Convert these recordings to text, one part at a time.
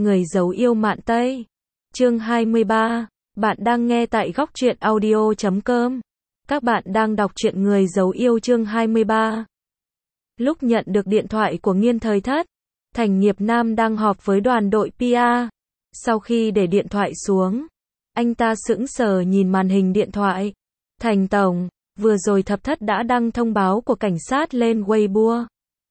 Người giấu yêu mạn Tây. Chương 23. Bạn đang nghe tại góc truyện audio.com. Các bạn đang đọc truyện Người giấu yêu chương 23. Lúc nhận được điện thoại của Nghiên Thời Thất, Thành Nghiệp Nam đang họp với đoàn đội PR. Sau khi để điện thoại xuống, anh ta sững sờ nhìn màn hình điện thoại. Thành tổng, vừa rồi Thập Thất đã đăng thông báo của cảnh sát lên Weibo.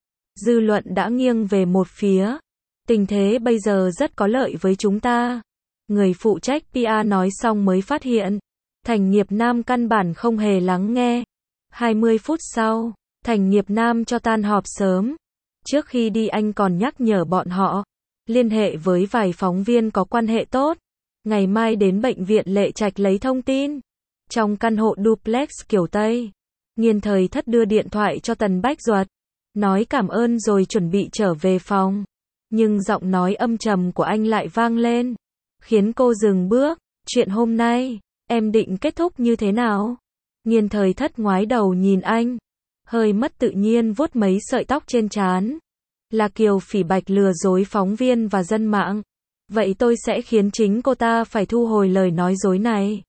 Dư luận đã nghiêng về một phía. Tình thế bây giờ rất có lợi với chúng ta. Người phụ trách PR nói xong mới phát hiện. Thành Nghiệp Nam căn bản không hề lắng nghe. 20 phút sau, Thành Nghiệp Nam cho tan họp sớm. Trước khi đi anh còn nhắc nhở bọn họ liên hệ với vài phóng viên có quan hệ tốt. Ngày mai đến bệnh viện Lệ Trạch lấy thông tin. Trong căn hộ duplex kiểu Tây, Nghiên Thời Thất đưa điện thoại cho Tần Bách Duật, nói cảm ơn rồi chuẩn bị trở về phòng. Nhưng giọng nói âm trầm của anh lại vang lên, khiến cô dừng bước. Chuyện hôm nay, em định kết thúc như thế nào? Nghiên Thời Thất ngoái đầu nhìn anh, hơi mất tự nhiên vuốt mấy sợi tóc trên trán. Là Kiều Phỉ Bạch lừa dối phóng viên và dân mạng. Vậy tôi sẽ khiến chính cô ta phải thu hồi lời nói dối này.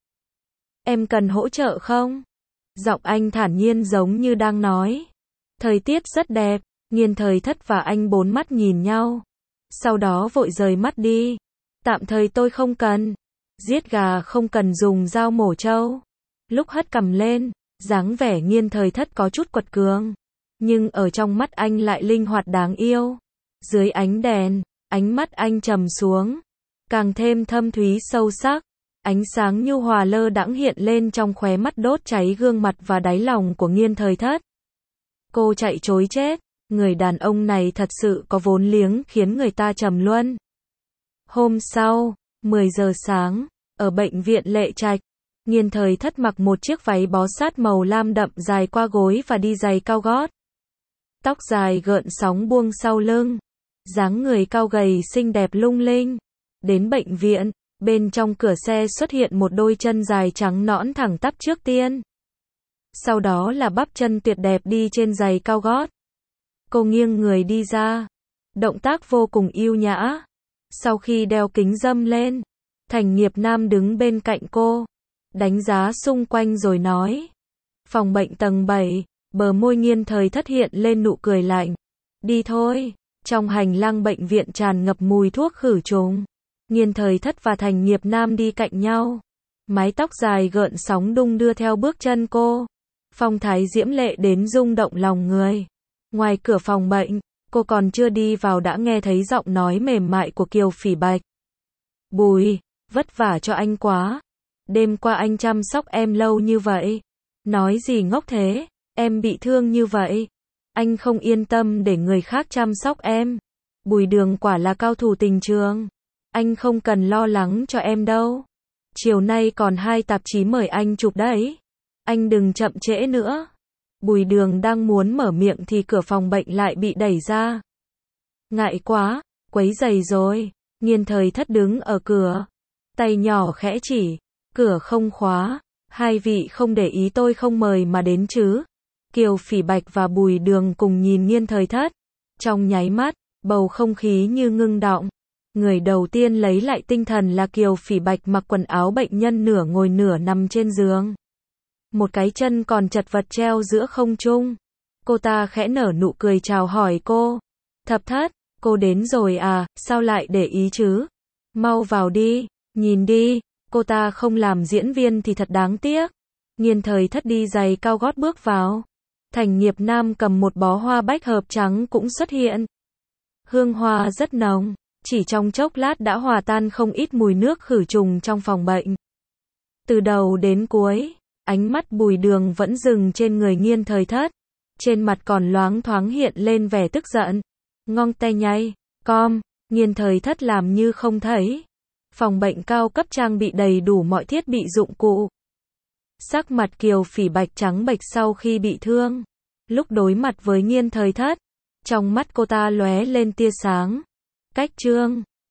Em cần hỗ trợ không? Giọng anh thản nhiên giống như đang nói. Thời tiết rất đẹp. Nghiên Thời Thất và anh bốn mắt nhìn nhau. Sau đó vội rời mắt đi. Tạm thời tôi không cần. Giết gà không cần dùng dao mổ trâu. Lúc hất cằm lên, dáng vẻ Nghiên Thời Thất có chút quật cường. Nhưng ở trong mắt anh lại linh hoạt đáng yêu. Dưới ánh đèn, ánh mắt anh trầm xuống, càng thêm thâm thúy sâu sắc. Ánh sáng nhu hòa lơ đãng hiện lên trong khóe mắt đốt cháy gương mặt và đáy lòng của Nghiên Thời Thất. Cô chạy trối chết. Người đàn ông này thật sự có vốn liếng khiến người ta trầm luân. Hôm sau, 10 giờ sáng, ở bệnh viện Lệ Trạch, Nghiên Thời Thất mặc một chiếc váy bó sát màu lam đậm dài qua gối và đi giày cao gót. Tóc dài gợn sóng buông sau lưng, dáng người cao gầy xinh đẹp lung linh. Đến bệnh viện, bên trong cửa xe xuất hiện một đôi chân dài trắng nõn thẳng tắp trước tiên. Sau đó là bắp chân tuyệt đẹp đi trên giày cao gót. Cô nghiêng người đi ra, động tác vô cùng yêu nhã. Sau khi đeo kính râm lên, Thành Nghiệp Nam đứng bên cạnh cô, đánh giá xung quanh rồi nói. Phòng bệnh tầng 7, bờ môi Nghiên Thời Thất hiện lên nụ cười lạnh. Đi thôi. Trong hành lang bệnh viện tràn ngập mùi thuốc khử trùng. Nghiên Thời Thất và Thành Nghiệp Nam đi cạnh nhau. Mái tóc dài gợn sóng đung đưa theo bước chân cô. Phong thái diễm lệ đến rung động lòng người. Ngoài cửa phòng bệnh, cô còn chưa đi vào đã nghe thấy giọng nói mềm mại của Kiều Phỉ Bạch. Bùi, vất vả cho anh quá. Đêm qua anh chăm sóc em lâu như vậy. Nói gì ngốc thế, em bị thương như vậy. Anh không yên tâm để người khác chăm sóc em. Bùi Đường quả là cao thủ tình trường. Anh không cần lo lắng cho em đâu. Chiều nay còn 2 tạp chí mời anh chụp đấy. Anh đừng chậm trễ nữa. Bùi Đường đang muốn mở miệng thì cửa phòng bệnh lại bị đẩy ra. Ngại quá, quấy rầy rồi. Nghiên Thời Thất đứng ở cửa, tay nhỏ khẽ chỉ. Cửa không khóa. Hai vị không để ý tôi không mời mà đến chứ? Kiều Phỉ Bạch và Bùi Đường cùng nhìn Nghiên Thời Thất. Trong nháy mắt, bầu không khí như ngưng đọng. Người đầu tiên lấy lại tinh thần là Kiều Phỉ Bạch mặc quần áo bệnh nhân nửa ngồi nửa nằm trên giường. Một cái chân còn chật vật treo giữa không trung. Cô ta khẽ nở nụ cười chào hỏi cô. Thập Thất, cô đến rồi à, sao lại để ý chứ? Mau vào đi, nhìn đi, cô ta không làm diễn viên thì thật đáng tiếc. Nghiên Thời Thất đi giày cao gót bước vào. Thành Nghiệp Nam cầm một bó hoa bách hợp trắng cũng xuất hiện. Hương hoa rất nồng, chỉ trong chốc lát đã hòa tan không ít mùi nước khử trùng trong phòng bệnh. Từ đầu đến cuối, ánh mắt Bùi Đường vẫn dừng trên người Nghiên Thời Thất. Trên mặt còn loáng thoáng hiện lên vẻ tức giận. Ngong tay nhay, com, Nghiên Thời Thất làm như không thấy. Phòng bệnh cao cấp trang bị đầy đủ mọi thiết bị dụng cụ. Sắc mặt Kiều Phỉ Bạch trắng bệch sau khi bị thương. Lúc đối mặt với Nghiên Thời Thất, trong mắt cô ta lóe lên tia sáng. Cách trương,